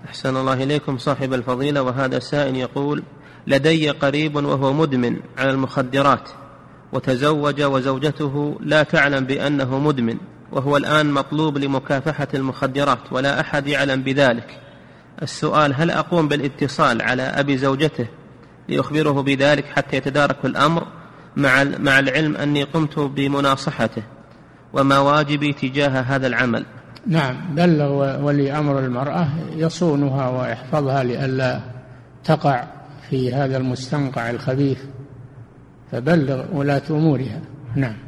أحسن الله إليكم صاحب الفضيلة. وهذا سائل يقول: لدي قريب وهو مدمن على المخدرات، وتزوج وزوجته لا تعلم بأنه مدمن، وهو الآن مطلوب لمكافحة المخدرات ولا أحد يعلم بذلك. السؤال: هل أقوم بالاتصال على أبي زوجته لأخبره بذلك حتى يتدارك الأمر، مع العلم أني قمت بمناصحته، وما واجبي تجاه هذا العمل؟ نعم، بلغ ولي أمر المرأة يصونها ويحفظها لئلا تقع في هذا المستنقع الخبيث، فبلغ ولاة أمورها. نعم.